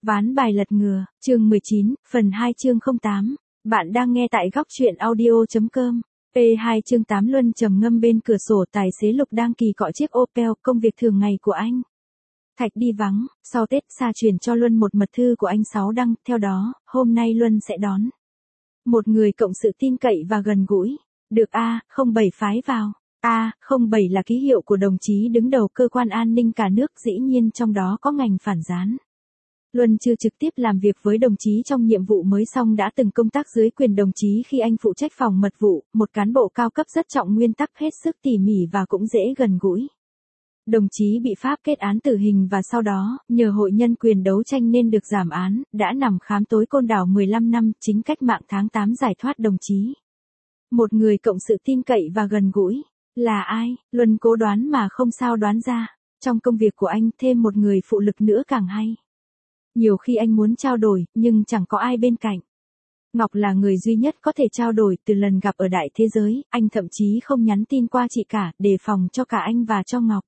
Ván bài lật ngừa, chương 19, phần 2 chương 08. Bạn đang nghe tại góc truyện audio.com. P2 chương 8 Luân trầm ngâm bên cửa sổ, tài xế Lục đang kỳ cọ chiếc Opel, công việc thường ngày của anh. Thạch đi vắng, sau Tết Sa chuyển cho Luân một mật thư của anh Sáu đăng, theo đó, hôm nay Luân sẽ đón một người cộng sự tin cậy và gần gũi. Được A07 phái vào. A07 là ký hiệu của đồng chí đứng đầu cơ quan an ninh cả nước, dĩ nhiên trong đó có ngành phản gián. Luân chưa trực tiếp làm việc với đồng chí trong nhiệm vụ mới song đã từng công tác dưới quyền đồng chí khi anh phụ trách phòng mật vụ, một cán bộ cao cấp rất trọng nguyên tắc, hết sức tỉ mỉ và cũng dễ gần gũi. Đồng chí bị Pháp kết án tử hình và sau đó, nhờ hội nhân quyền đấu tranh nên được giảm án, đã nằm khám tối Côn Đảo 15 năm, chính cách mạng tháng 8 giải thoát đồng chí. Một người cộng sự tin cậy và gần gũi. Là ai? Luân cố đoán mà không sao đoán ra. Trong công việc của anh thêm một người phụ lực nữa càng hay. Nhiều khi anh muốn trao đổi, nhưng chẳng có ai bên cạnh. Ngọc là người duy nhất có thể trao đổi. Từ lần gặp ở đại thế giới, anh thậm chí không nhắn tin qua chị cả, đề phòng cho cả anh và cho Ngọc.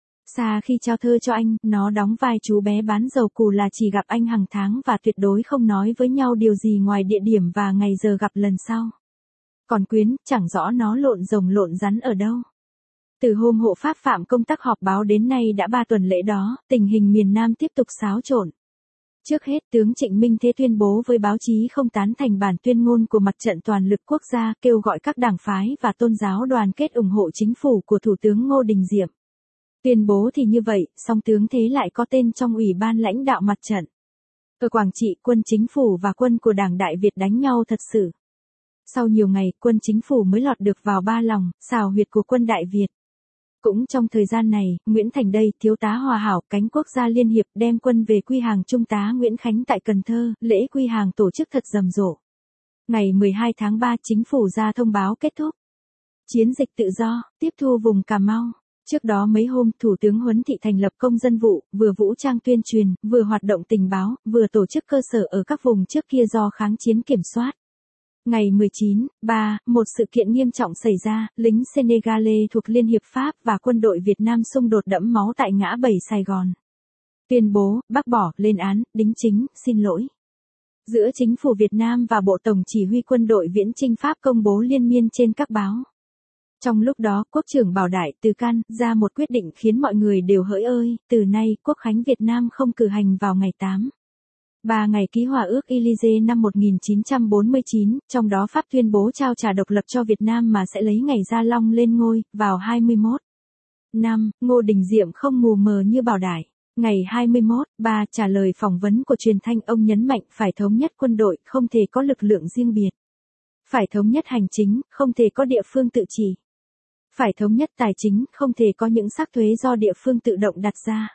Sa khi trao thơ cho anh, nó đóng vai chú bé bán dầu cù là chỉ gặp anh hàng tháng và tuyệt đối không nói với nhau điều gì ngoài địa điểm và ngày giờ gặp lần sau. Còn Quyến, chẳng rõ nó lộn rồng lộn rắn ở đâu. Từ hôm hộ pháp phạm công tác họp báo đến nay đã 3 tuần lễ đó, tình hình miền Nam tiếp tục xáo trộn. Trước hết, tướng Trịnh Minh Thế tuyên bố với báo chí không tán thành bản tuyên ngôn của Mặt trận Toàn lực Quốc gia, kêu gọi các đảng phái và tôn giáo đoàn kết ủng hộ chính phủ của Thủ tướng Ngô Đình Diệm. Tuyên bố thì như vậy, song tướng Thế lại có tên trong Ủy ban lãnh đạo mặt trận. Ở Quảng Trị, quân chính phủ và quân của Đảng Đại Việt đánh nhau thật sự. Sau nhiều ngày, quân chính phủ mới lọt được vào ba lòng, xào huyệt của quân Đại Việt. Cũng trong thời gian này, Nguyễn Thành Đây, thiếu tá Hòa Hảo, cánh quốc gia liên hiệp đem quân về quy hàng Trung tá Nguyễn Khánh tại Cần Thơ, lễ quy hàng tổ chức thật rầm rộ. Ngày 12 tháng 3, chính phủ ra thông báo kết thúc chiến dịch tự do, tiếp thu vùng Cà Mau. Trước đó mấy hôm, Thủ tướng Huấn Thị thành lập công dân vụ, vừa vũ trang tuyên truyền, vừa hoạt động tình báo, vừa tổ chức cơ sở ở các vùng trước kia do kháng chiến kiểm soát. Ngày 19/3, một sự kiện nghiêm trọng xảy ra, lính Senegale thuộc Liên hiệp Pháp và quân đội Việt Nam xung đột đẫm máu tại ngã 7 Sài Gòn. Tuyên bố, bác bỏ, lên án, đính chính, xin lỗi. Giữa chính phủ Việt Nam và Bộ Tổng chỉ huy quân đội viễn chinh Pháp công bố liên miên trên các báo. Trong lúc đó, Quốc trưởng Bảo Đại Từ Can ra một quyết định khiến mọi người đều hỡi ơi, từ nay, Quốc khánh Việt Nam không cử hành vào ngày 3 ngày ký hòa ước Élysée năm 1949, trong đó Pháp tuyên bố trao trả độc lập cho Việt Nam mà sẽ lấy ngày Gia Long lên ngôi, vào 21 năm, Ngô Đình Diệm không mù mờ như Bảo Đại. Ngày 21/3 trả lời phỏng vấn của truyền thanh, ông nhấn mạnh phải thống nhất quân đội, không thể có lực lượng riêng biệt. Phải thống nhất hành chính, không thể có địa phương tự chỉ. Phải thống nhất tài chính, không thể có những sắc thuế do địa phương tự động đặt ra.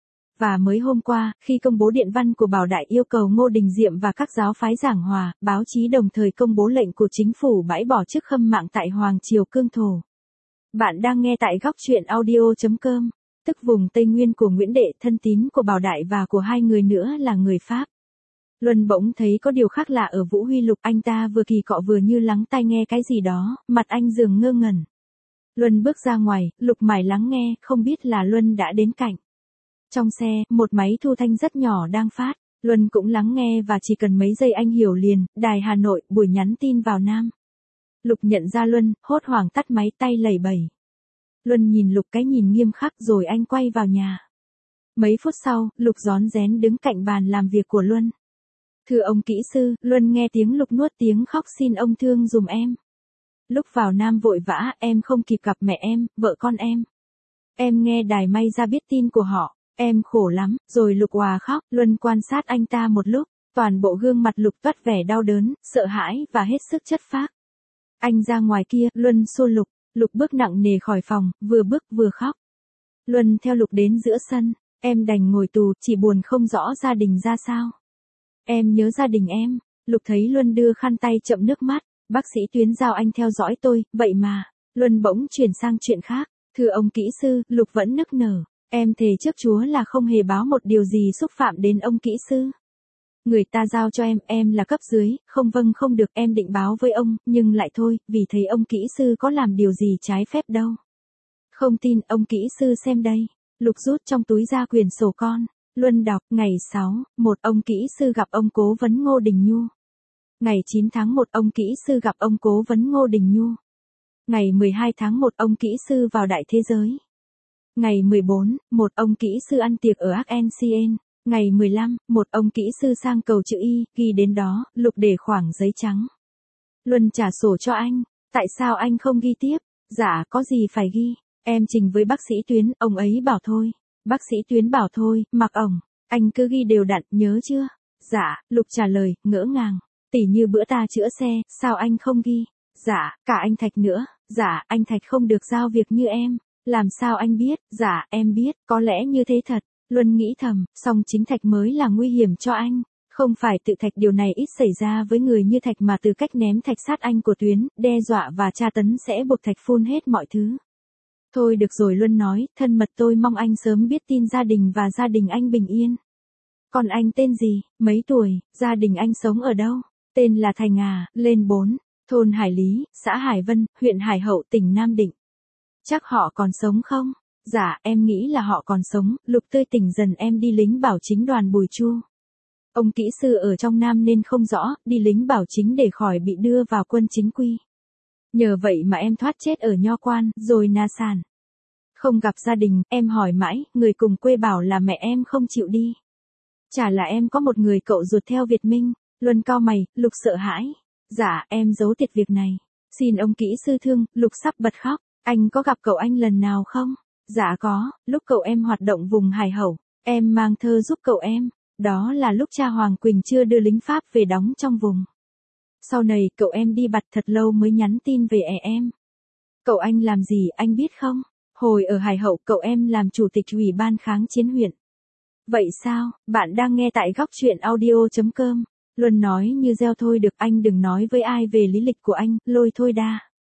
Và mới hôm qua, khi công bố điện văn của Bảo Đại yêu cầu Ngô Đình Diệm và các giáo phái giảng hòa, báo chí đồng thời công bố lệnh của chính phủ bãi bỏ chức khâm mạng tại Hoàng Triều Cương Thổ. Bạn đang nghe tại góc truyện audio.com, tức vùng Tây Nguyên của Nguyễn Đệ, thân tín của Bảo Đại và của hai người nữa là người Pháp. Luân bỗng thấy có điều khác lạ ở Vũ Huy Lục, anh ta vừa kỳ cọ vừa như lắng tai nghe cái gì đó, mặt anh dường ngơ ngẩn. Luân bước ra ngoài, Lục mải lắng nghe, không biết là Luân đã đến cạnh. Trong xe, một máy thu thanh rất nhỏ đang phát, Luân cũng lắng nghe và chỉ cần mấy giây anh hiểu liền, Đài Hà Nội, buổi nhắn tin vào Nam. Lục nhận ra Luân, hốt hoảng tắt máy, tay lẩy bẩy. Luân nhìn Lục cái nhìn nghiêm khắc rồi anh quay vào nhà. Mấy phút sau, Lục rón rén đứng cạnh bàn làm việc của Luân. Thưa ông kỹ sư, Luân nghe tiếng Lục nuốt tiếng khóc, xin ông thương dùm em. Lúc vào Nam vội vã, em không kịp gặp mẹ em, vợ con em. Em nghe đài may ra biết tin của họ. Em khổ lắm, rồi Lục òa khóc. Luân quan sát anh ta một lúc, toàn bộ gương mặt Lục toát vẻ đau đớn, sợ hãi và hết sức chất phác. Anh ra ngoài kia, Luân xua Lục. Lục bước nặng nề khỏi phòng, vừa bước vừa khóc. Luân theo Lục đến giữa sân, em đành ngồi tù, chỉ buồn không rõ gia đình ra sao. Em nhớ gia đình em. Lục thấy Luân đưa khăn tay chậm nước mắt, bác sĩ Tuyến giao anh theo dõi tôi, vậy mà. Luân bỗng chuyển sang chuyện khác, thưa ông kỹ sư, Lục vẫn nức nở. Em thề trước Chúa là không hề báo một điều gì xúc phạm đến ông kỹ sư. Người ta giao cho em là cấp dưới, không vâng không được, em định báo với ông, nhưng lại thôi, vì thấy ông kỹ sư có làm điều gì trái phép đâu. Không tin, ông kỹ sư xem đây. Lục rút trong túi ra quyển sổ con. Luân đọc, ngày 6, một ông kỹ sư gặp ông cố vấn Ngô Đình Nhu. Ngày 9 tháng 1 ông kỹ sư gặp ông cố vấn Ngô Đình Nhu. Ngày 12 tháng 1 ông kỹ sư vào Đại Thế Giới. Ngày 14, một ông kỹ sư ăn tiệc ở Arc-en-Ciel. Ngày 15, một ông kỹ sư sang cầu chữ Y, ghi đến đó, Lục để khoảng giấy trắng. Luân trả sổ cho anh, tại sao anh không ghi tiếp? Dạ, có gì phải ghi, em trình với bác sĩ Tuyến, ông ấy bảo thôi. Bác sĩ Tuyến bảo thôi, mặc ổng, anh cứ ghi đều đặn, nhớ chưa? Dạ, Lục trả lời, ngỡ ngàng. Tỉ như bữa ta chữa xe, sao anh không ghi? Dạ, cả anh Thạch nữa. Dạ, anh Thạch không được giao việc như em. Làm sao anh biết? Dạ, em biết, có lẽ như thế thật. Luân nghĩ thầm, song chính Thạch mới là nguy hiểm cho anh. Không phải tự Thạch, điều này ít xảy ra với người như Thạch, mà từ cách ném Thạch sát anh của Tuyến, đe dọa và tra tấn sẽ buộc Thạch phun hết mọi thứ. Thôi được rồi, Luân nói, thân mật, tôi mong anh sớm biết tin gia đình và gia đình anh bình yên. Còn anh tên gì, mấy tuổi, gia đình anh sống ở đâu? Tên là Thành à, lên 4, thôn Hải Lý, xã Hải Vân, huyện Hải Hậu, tỉnh Nam Định. Chắc họ còn sống không? Dạ, em nghĩ là họ còn sống. Lục tươi tỉnh dần, em đi lính bảo chính đoàn Bùi Chu. Ông kỹ sư ở trong Nam nên không rõ, đi lính bảo chính để khỏi bị đưa vào quân chính quy. Nhờ vậy mà em thoát chết ở Nho Quan, rồi na sản. Không gặp gia đình, em hỏi mãi, người cùng quê bảo là mẹ em không chịu đi. Chả là em có một người cậu ruột theo Việt Minh. Luân cau mày, Lục sợ hãi. Dạ, em giấu tiệt việc này. Xin ông kỹ sư thương, Lục sắp bật khóc. Anh có gặp cậu anh lần nào không? Dạ có, lúc cậu em hoạt động vùng Hải Hậu, em mang thơ giúp cậu em. Đó là lúc cha Hoàng Quỳnh chưa đưa lính Pháp về đóng trong vùng. Sau này cậu em đi bặt thật lâu mới nhắn tin về em. Cậu anh làm gì anh biết không? Hồi ở Hải Hậu cậu em làm chủ tịch ủy ban kháng chiến huyện. Vậy sao? Bạn đang nghe tại góc truyện audio.com. Luân nói như reo, thôi được, anh đừng nói với ai về lý lịch của anh, lôi thôi đa.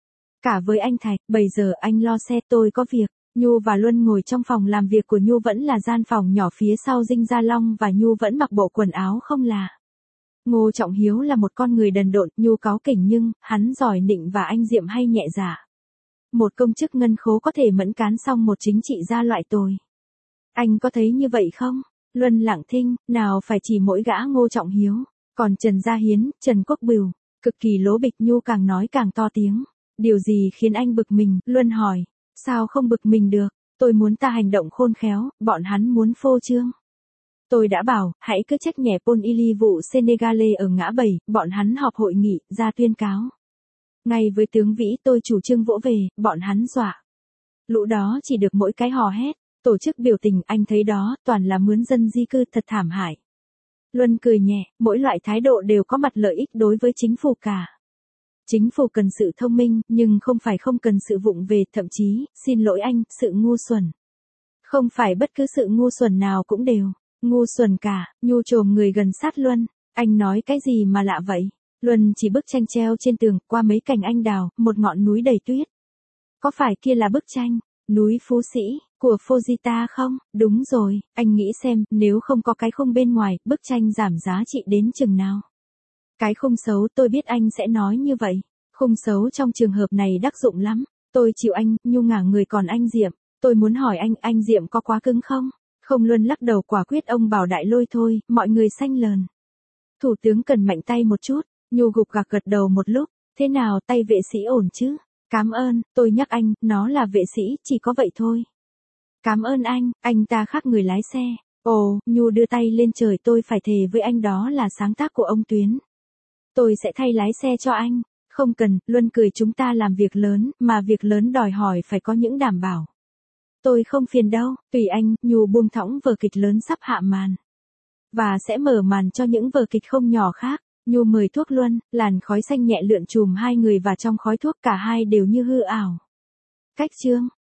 Cả với anh Thạch, bây giờ anh lo xe, tôi có việc. Nhu và Luân ngồi trong phòng làm việc của Nhu, vẫn là gian phòng nhỏ phía sau Dinh Gia Long, và Nhu vẫn mặc bộ quần áo không là. Ngô Trọng Hiếu là một con người đần độn, Nhu cáu kỉnh nhưng, hắn giỏi nịnh và anh Diệm hay nhẹ dạ. Một công chức ngân khố có thể mẫn cán xong một chính trị gia loại tồi. Anh có thấy như vậy không? Luân lặng thinh, nào phải chỉ mỗi gã Ngô Trọng Hiếu, còn Trần Gia Hiến, Trần Quốc Bửu, cực kỳ lố bịch. Nhu càng nói càng to tiếng. Điều gì khiến anh bực mình? Luân hỏi. Sao không bực mình được? Tôi muốn ta hành động khôn khéo, bọn hắn muốn phô trương. Tôi đã bảo, hãy cứ trách nhẹ Paul Ely vụ Senegale ở ngã 7, bọn hắn họp hội nghị, ra tuyên cáo. Ngay với tướng Vĩ tôi chủ trương vỗ về, bọn hắn dọa. Lũ đó chỉ được mỗi cái hò hét, tổ chức biểu tình, anh thấy đó, toàn là mướn dân di cư, thật thảm hại. Luân cười nhẹ, mỗi loại thái độ đều có mặt lợi ích đối với chính phủ cả. Chính phủ cần sự thông minh, nhưng không phải không cần sự vụng về, thậm chí, xin lỗi anh, sự ngu xuẩn. Không phải bất cứ sự ngu xuẩn nào cũng đều ngu xuẩn cả. Nhu chồm người gần sát Luân. Anh nói cái gì mà lạ vậy? Luân chỉ bức tranh treo trên tường, qua mấy cành anh đào, một ngọn núi đầy tuyết. Có phải kia là bức tranh núi Phú Sĩ của Fujita không? Đúng rồi, anh nghĩ xem, nếu không có cái khung bên ngoài, bức tranh giảm giá trị đến chừng nào? Cái khung xấu, tôi biết anh sẽ nói như vậy. Khung xấu trong trường hợp này đắc dụng lắm. Tôi chịu anh. Nhu ngả người, còn anh Diệm, tôi muốn hỏi anh Diệm có quá cứng không? Không. Luân lắc đầu quả quyết, ông bảo đại lôi thôi, mọi người xanh lờn. Thủ tướng cần mạnh tay một chút. Nhu gục gạc gật đầu một lúc. Thế nào, tay vệ sĩ ổn chứ? Cám ơn, tôi nhắc anh, nó là vệ sĩ, chỉ có vậy thôi. Cám ơn anh ta khác người lái xe. Ồ, Nhu đưa tay lên trời, tôi phải thề với anh đó là sáng tác của ông Tuyến. Tôi sẽ thay lái xe cho anh. Không cần, Luân cười, chúng ta làm việc lớn, mà việc lớn đòi hỏi phải có những đảm bảo. Tôi không phiền đâu, tùy anh. Nhu buông thõng vở kịch lớn sắp hạ màn. Và sẽ mở màn cho những vở kịch không nhỏ khác. Nhu mời thuốc Luân, làn khói xanh nhẹ lượn trùm hai người, và trong khói thuốc cả hai đều như hư ảo. Cách chương